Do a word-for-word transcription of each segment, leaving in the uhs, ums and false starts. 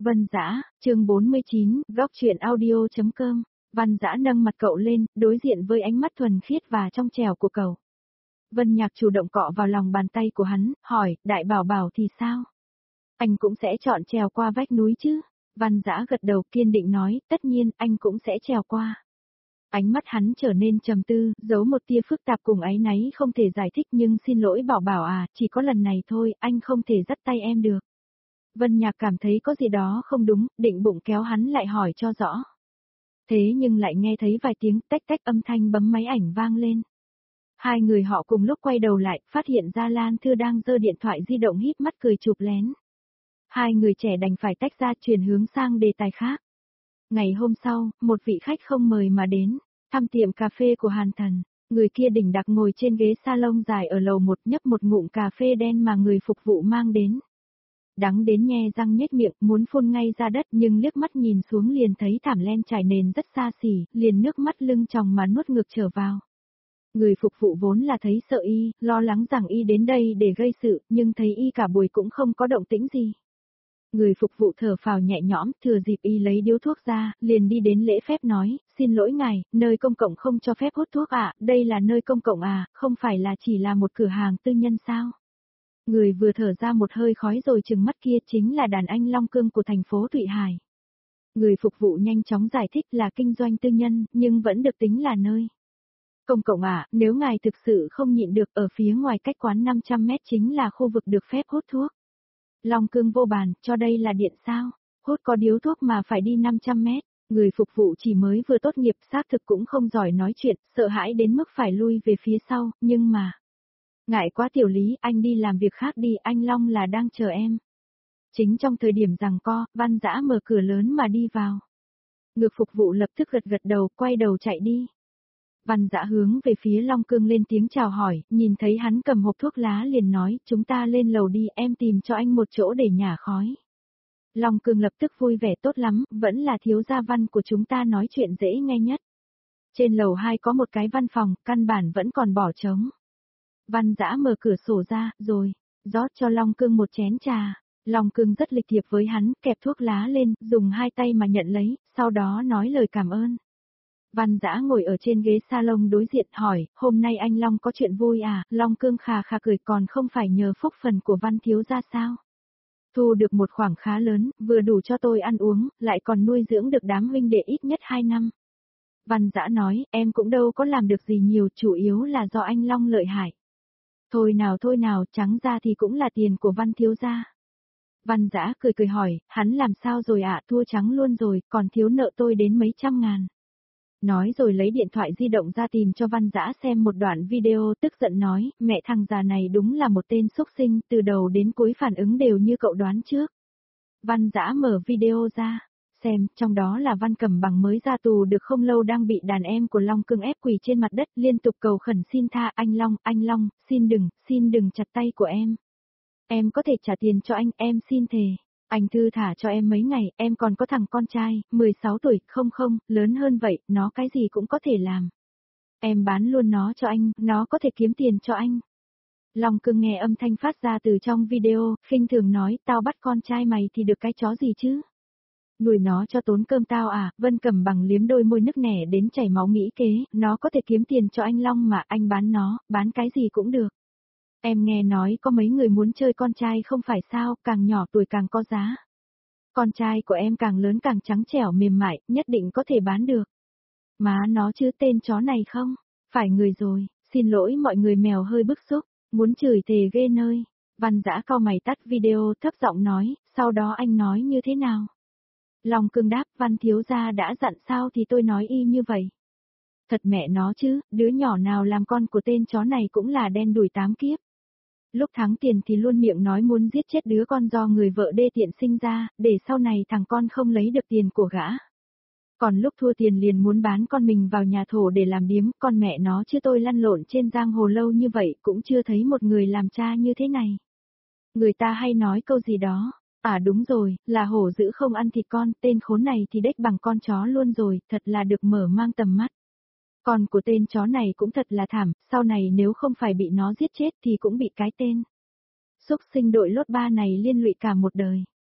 Vân Dã, chương bốn mươi chín, góc chuyện audio.com. Văn Dã nâng mặt cậu lên, đối diện với ánh mắt thuần khiết và trong trẻo của cậu. Vân Nhạc chủ động cọ vào lòng bàn tay của hắn, hỏi, đại bảo bảo thì sao? Anh cũng sẽ chọn trèo qua vách núi chứ? Văn Dã gật đầu kiên định nói, tất nhiên, anh cũng sẽ trèo qua. Ánh mắt hắn trở nên trầm tư, giấu một tia phức tạp cùng áy náy không thể giải thích nhưng xin lỗi bảo bảo à, chỉ có lần này thôi, anh không thể dắt tay em được. Vân Nhạc cảm thấy có gì đó không đúng, định bụng kéo hắn lại hỏi cho rõ. Thế nhưng lại nghe thấy vài tiếng tách tách âm thanh bấm máy ảnh vang lên. Hai người họ cùng lúc quay đầu lại, phát hiện ra Lan Thư đang giơ điện thoại di động híp mắt cười chụp lén. Hai người trẻ đành phải tách ra chuyển hướng sang đề tài khác. Ngày hôm sau, một vị khách không mời mà đến, thăm tiệm cà phê của Hàn Thần. Người kia đỉnh đặc ngồi trên ghế salon dài ở lầu một nhấp một ngụm cà phê đen mà người phục vụ mang đến. Đắng đến nhe răng nhếch miệng, muốn phun ngay ra đất nhưng liếc mắt nhìn xuống liền thấy thảm len trải nền rất xa xỉ, liền nước mắt lưng tròng mà nuốt ngược trở vào. Người phục vụ vốn là thấy sợ y, lo lắng rằng y đến đây để gây sự, nhưng thấy y cả buổi cũng không có động tĩnh gì. Người phục vụ thở phào nhẹ nhõm, thừa dịp y lấy điếu thuốc ra, liền đi đến lễ phép nói, xin lỗi ngài, nơi công cộng không cho phép hút thuốc ạ, đây là nơi công cộng à, không phải là chỉ là một cửa hàng tư nhân sao? Người vừa thở ra một hơi khói rồi trừng mắt kia chính là đàn anh Long Cương của thành phố Thụy Hải. Người phục vụ nhanh chóng giải thích là kinh doanh tư nhân, nhưng vẫn được tính là nơi công cộng à, nếu ngài thực sự không nhịn được ở phía ngoài cách quán năm trăm mét chính là khu vực được phép hút thuốc. Long Cương vô bàn, cho đây là điện sao? Hút có điếu thuốc mà phải đi năm trăm mét. Người phục vụ chỉ mới vừa tốt nghiệp xác thực cũng không giỏi nói chuyện, sợ hãi đến mức phải lui về phía sau, nhưng mà... Ngại quá tiểu Lý, anh đi làm việc khác đi, anh Long là đang chờ em. Chính trong thời điểm giằng co, Văn Dã mở cửa lớn mà đi vào. Ngược phục vụ lập tức gật gật đầu, quay đầu chạy đi. Văn Dã hướng về phía Long Cương lên tiếng chào hỏi, nhìn thấy hắn cầm hộp thuốc lá liền nói, chúng ta lên lầu đi, em tìm cho anh một chỗ để nhả khói. Long Cương lập tức vui vẻ tốt lắm, vẫn là thiếu gia Văn của chúng ta nói chuyện dễ nghe nhất. Trên lầu hai có một cái văn phòng, căn bản vẫn còn bỏ trống. Văn Dã mở cửa sổ ra, rồi, rót cho Long Cương một chén trà. Long Cương rất lịch thiệp với hắn, kẹp thuốc lá lên, dùng hai tay mà nhận lấy, sau đó nói lời cảm ơn. Văn Dã ngồi ở trên ghế salon đối diện hỏi, hôm nay anh Long có chuyện vui à, Long Cương khà khà cười còn không phải nhờ phúc phần của Văn thiếu gia sao. Thu được một khoản khá lớn, vừa đủ cho tôi ăn uống, lại còn nuôi dưỡng được đám huynh đệ ít nhất hai năm. Văn Dã nói, em cũng đâu có làm được gì nhiều, chủ yếu là do anh Long lợi hại. Thôi nào thôi nào, trắng ra thì cũng là tiền của Văn thiếu gia. Văn Dã cười cười hỏi, hắn làm sao rồi ạ, thua trắng luôn rồi, còn thiếu nợ tôi đến mấy trăm ngàn. Nói rồi lấy điện thoại di động ra tìm cho Văn Dã xem một đoạn video, tức giận nói, mẹ thằng già này đúng là một tên xúc sinh, từ đầu đến cuối phản ứng đều như cậu đoán trước. Văn Dã mở video ra, xem, trong đó là Văn Cẩm Bằng mới ra tù được không lâu đang bị đàn em của Long Cương ép quỳ trên mặt đất liên tục cầu khẩn xin tha, anh Long, anh Long, xin đừng, xin đừng chặt tay của em. Em có thể trả tiền cho anh, em xin thề. Anh thư thả cho em mấy ngày, em còn có thằng con trai, mười sáu tuổi, không không, lớn hơn vậy, nó cái gì cũng có thể làm. Em bán luôn nó cho anh, nó có thể kiếm tiền cho anh. Long Cương nghe âm thanh phát ra từ trong video, khinh thường nói, tao bắt con trai mày thì được cái chó gì chứ? Nuôi nó cho tốn cơm tao à, Vân Cẩm Bằng liếm đôi môi nức nẻ đến chảy máu nghĩ kế, nó có thể kiếm tiền cho anh Long mà, anh bán nó, bán cái gì cũng được. Em nghe nói có mấy người muốn chơi con trai không phải sao, càng nhỏ tuổi càng có giá. Con trai của em càng lớn càng trắng trẻo mềm mại, nhất định có thể bán được. Má nó chứ tên chó này không? Phải người rồi, xin lỗi mọi người mèo hơi bức xúc, muốn chửi thề ghê nơi. Văn Dã cau mày tắt video thấp giọng nói, sau đó anh nói như thế nào? Long Cương đáp, Văn thiếu gia đã dặn sao thì tôi nói y như vậy. Thật mẹ nó chứ, đứa nhỏ nào làm con của tên chó này cũng là đen đủi tám kiếp. Lúc thắng tiền thì luôn miệng nói muốn giết chết đứa con do người vợ đê tiện sinh ra, để sau này thằng con không lấy được tiền của gã. Còn lúc thua tiền liền muốn bán con mình vào nhà thổ để làm điếm, con mẹ nó chứ tôi lăn lộn trên giang hồ lâu như vậy cũng chưa thấy một người làm cha như thế này. Người ta hay nói câu gì đó, à đúng rồi, là hổ dữ không ăn thịt con, tên khốn này thì đếch bằng con chó luôn rồi, thật là được mở mang tầm mắt. Con của tên chó này cũng thật là thảm, sau này nếu không phải bị nó giết chết thì cũng bị cái tên xúc sinh đội lốt ba này liên lụy cả một đời.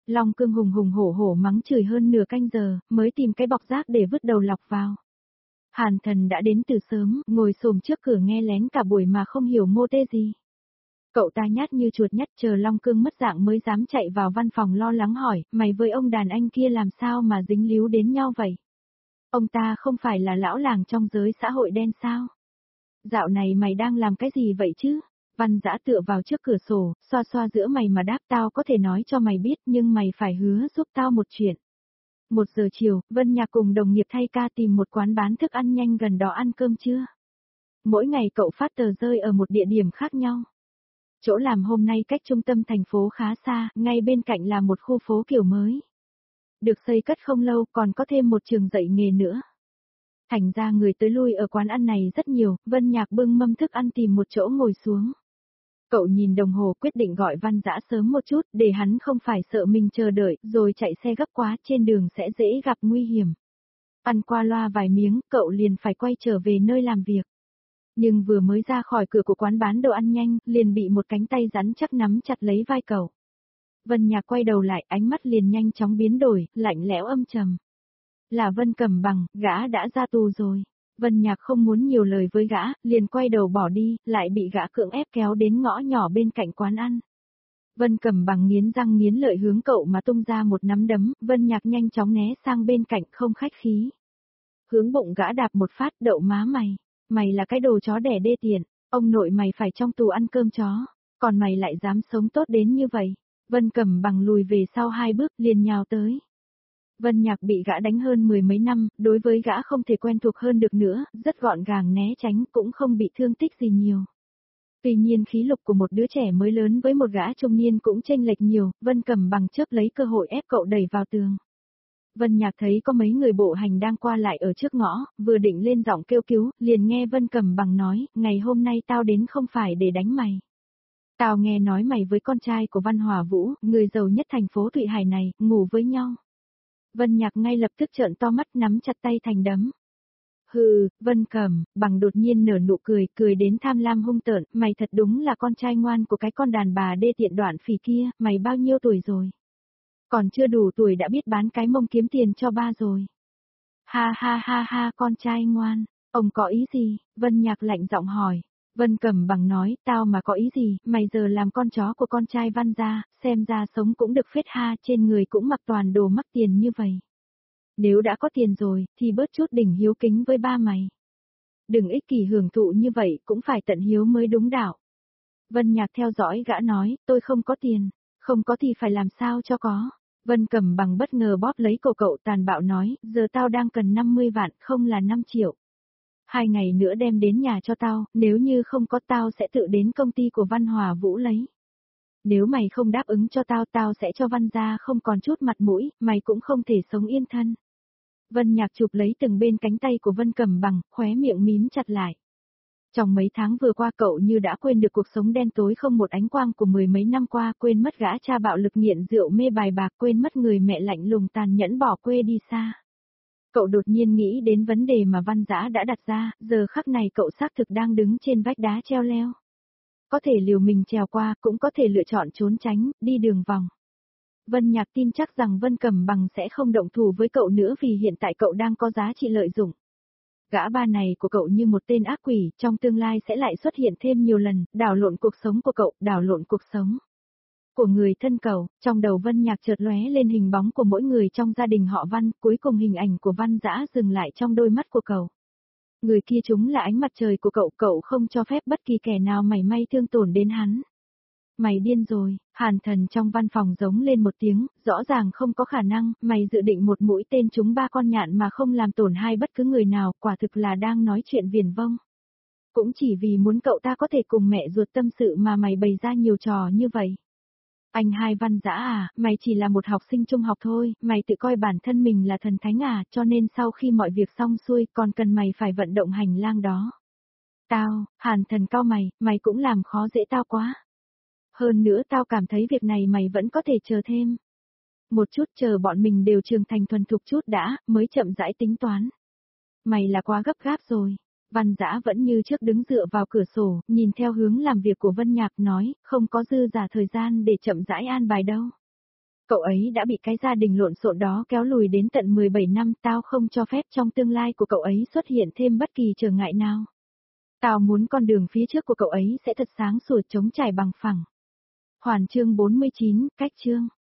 Long Cương hùng hùng hổ hổ mắng chửi hơn nửa canh giờ, mới tìm cái bọc rác để vứt đầu lọc vào. Hàn Thần đã đến từ sớm, ngồi xổm trước cửa nghe lén cả buổi mà không hiểu mô tê gì. Cậu ta nhát như chuột nhắt chờ Long Cương mất dạng mới dám chạy vào văn phòng lo lắng hỏi, mày với ông đàn anh kia làm sao mà dính líu đến nhau vậy? Ông ta không phải là lão làng trong giới xã hội đen sao? Dạo này mày đang làm cái gì vậy chứ? Văn Dã tựa vào trước cửa sổ, xoa xoa giữa mày mà đáp tao có thể nói cho mày biết nhưng mày phải hứa giúp tao một chuyện. Một giờ chiều, Vân Nhạc cùng đồng nghiệp thay ca tìm một quán bán thức ăn nhanh gần đó ăn cơm trưa. Mỗi ngày cậu phát tờ rơi ở một địa điểm khác nhau. Chỗ làm hôm nay cách trung tâm thành phố khá xa, ngay bên cạnh là một khu phố kiểu mới. Được xây cất không lâu còn có thêm một trường dạy nghề nữa. Thành ra người tới lui ở quán ăn này rất nhiều, Vân Nhạc bưng mâm thức ăn tìm một chỗ ngồi xuống. Cậu nhìn đồng hồ quyết định gọi Văn Dã sớm một chút để hắn không phải sợ mình chờ đợi rồi chạy xe gấp quá trên đường sẽ dễ gặp nguy hiểm. Ăn qua loa vài miếng, cậu liền phải quay trở về nơi làm việc. Nhưng vừa mới ra khỏi cửa của quán bán đồ ăn nhanh, liền bị một cánh tay rắn chắc nắm chặt lấy vai cậu. Vân Nhạc quay đầu lại, ánh mắt liền nhanh chóng biến đổi, lạnh lẽo âm trầm. Là Vân Cẩm Bằng, gã đã ra tù rồi. Vân Nhạc không muốn nhiều lời với gã, liền quay đầu bỏ đi, lại bị gã cưỡng ép kéo đến ngõ nhỏ bên cạnh quán ăn. Vân Cẩm Bằng nghiến răng nghiến lợi hướng cậu mà tung ra một nắm đấm, Vân Nhạc nhanh chóng né sang bên cạnh không khách khí. Hướng bụng gã đạp một phát, đậu má mày. Mày là cái đồ chó đẻ đê tiện, ông nội mày phải trong tù ăn cơm chó, còn mày lại dám sống tốt đến như vậy. Vân Cẩm Bằng lùi về sau hai bước liền nhào tới. Vân Nhạc bị gã đánh hơn mười mấy năm, đối với gã không thể quen thuộc hơn được nữa, rất gọn gàng né tránh cũng không bị thương tích gì nhiều. Tuy nhiên khí lực của một đứa trẻ mới lớn với một gã trung niên cũng chênh lệch nhiều, Vân Cẩm Bằng chớp lấy cơ hội ép cậu đẩy vào tường. Vân Nhạc thấy có mấy người bộ hành đang qua lại ở trước ngõ, vừa định lên giọng kêu cứu, liền nghe Vân Cẩm Bằng nói, ngày hôm nay tao đến không phải để đánh mày. Tao nghe nói mày với con trai của Văn Hòa Vũ, người giàu nhất thành phố Thụy Hải này, ngủ với nhau. Vân Nhạc ngay lập tức trợn to mắt nắm chặt tay thành đấm. Hừ, Vân Cẩm Bằng đột nhiên nở nụ cười, cười đến tham lam hung tợn, mày thật đúng là con trai ngoan của cái con đàn bà đê tiện đoạn phỉ kia, mày bao nhiêu tuổi rồi? Còn chưa đủ tuổi đã biết bán cái mông kiếm tiền cho ba rồi. Ha ha ha ha, con trai ngoan, ông có ý gì? Vân Nhạc lạnh giọng hỏi. Vân Cẩm Bằng nói, tao mà có ý gì, mày giờ làm con chó của con trai Văn gia, xem ra sống cũng được phết ha, trên người cũng mặc toàn đồ mắc tiền như vậy. Nếu đã có tiền rồi, thì bớt chút đỉnh hiếu kính với ba mày. Đừng ích kỷ hưởng thụ như vậy, cũng phải tận hiếu mới đúng đạo. Vân Nhạc theo dõi gã nói, tôi không có tiền, không có thì phải làm sao cho có. Vân Cẩm Bằng bất ngờ bóp lấy cổ cậu tàn bạo nói, giờ tao đang cần năm mươi vạn, không là năm triệu. Hai ngày nữa đem đến nhà cho tao, nếu như không có tao sẽ tự đến công ty của Văn Hòa Vũ lấy. Nếu mày không đáp ứng cho tao, tao sẽ cho Văn gia không còn chút mặt mũi, mày cũng không thể sống yên thân. Vân Nhạc chụp lấy từng bên cánh tay của Vân Cẩm Bằng, khóe miệng mím chặt lại. Trong mấy tháng vừa qua cậu như đã quên được cuộc sống đen tối không một ánh quang của mười mấy năm qua, quên mất gã cha bạo lực nghiện rượu mê bài bạc, quên mất người mẹ lạnh lùng tàn nhẫn bỏ quê đi xa. Cậu đột nhiên nghĩ đến vấn đề mà Văn Dã đã đặt ra, giờ khắc này cậu xác thực đang đứng trên vách đá treo leo. Có thể liều mình trèo qua, cũng có thể lựa chọn trốn tránh, đi đường vòng. Vân Nhạc tin chắc rằng Vân Cẩm Bằng sẽ không động thủ với cậu nữa vì hiện tại cậu đang có giá trị lợi dụng. Gã ba này của cậu như một tên ác quỷ, trong tương lai sẽ lại xuất hiện thêm nhiều lần, đảo lộn cuộc sống của cậu, đảo lộn cuộc sống của người thân cậu. Trong đầu Vân Nhạc chợt lóe lên hình bóng của mỗi người trong gia đình họ Văn, cuối cùng hình ảnh của Văn Dã dừng lại trong đôi mắt của cậu. Người kia chúng là ánh mặt trời của cậu, cậu không cho phép bất kỳ kẻ nào mảy may thương tổn đến hắn. Mày điên rồi, Hàn Thần trong văn phòng giống lên một tiếng, rõ ràng không có khả năng, mày dự định một mũi tên trúng ba con nhạn mà không làm tổn hai bất cứ người nào, quả thực là đang nói chuyện viển vông. Cũng chỉ vì muốn cậu ta có thể cùng mẹ ruột tâm sự mà mày bày ra nhiều trò như vậy. Anh hai Văn Dã à, mày chỉ là một học sinh trung học thôi, mày tự coi bản thân mình là thần thánh à, cho nên sau khi mọi việc xong xuôi còn cần mày phải vận động hành lang đó. Tao, Hàn Thần cau mày, mày cũng làm khó dễ tao quá. Hơn nữa tao cảm thấy việc này mày vẫn có thể chờ thêm. Một chút chờ bọn mình đều trưởng thành thuần thục chút đã, mới chậm rãi tính toán. Mày là quá gấp gáp rồi. Văn Dã vẫn như trước đứng dựa vào cửa sổ, nhìn theo hướng làm việc của Vân Nhạc nói, không có dư giả thời gian để chậm rãi an bài đâu. Cậu ấy đã bị cái gia đình lộn xộn đó kéo lùi đến tận mười bảy năm, tao không cho phép trong tương lai của cậu ấy xuất hiện thêm bất kỳ trở ngại nào. Tao muốn con đường phía trước của cậu ấy sẽ thật sáng sủa trống trải bằng phẳng. Hoàn chương bốn mươi chín, cách chương.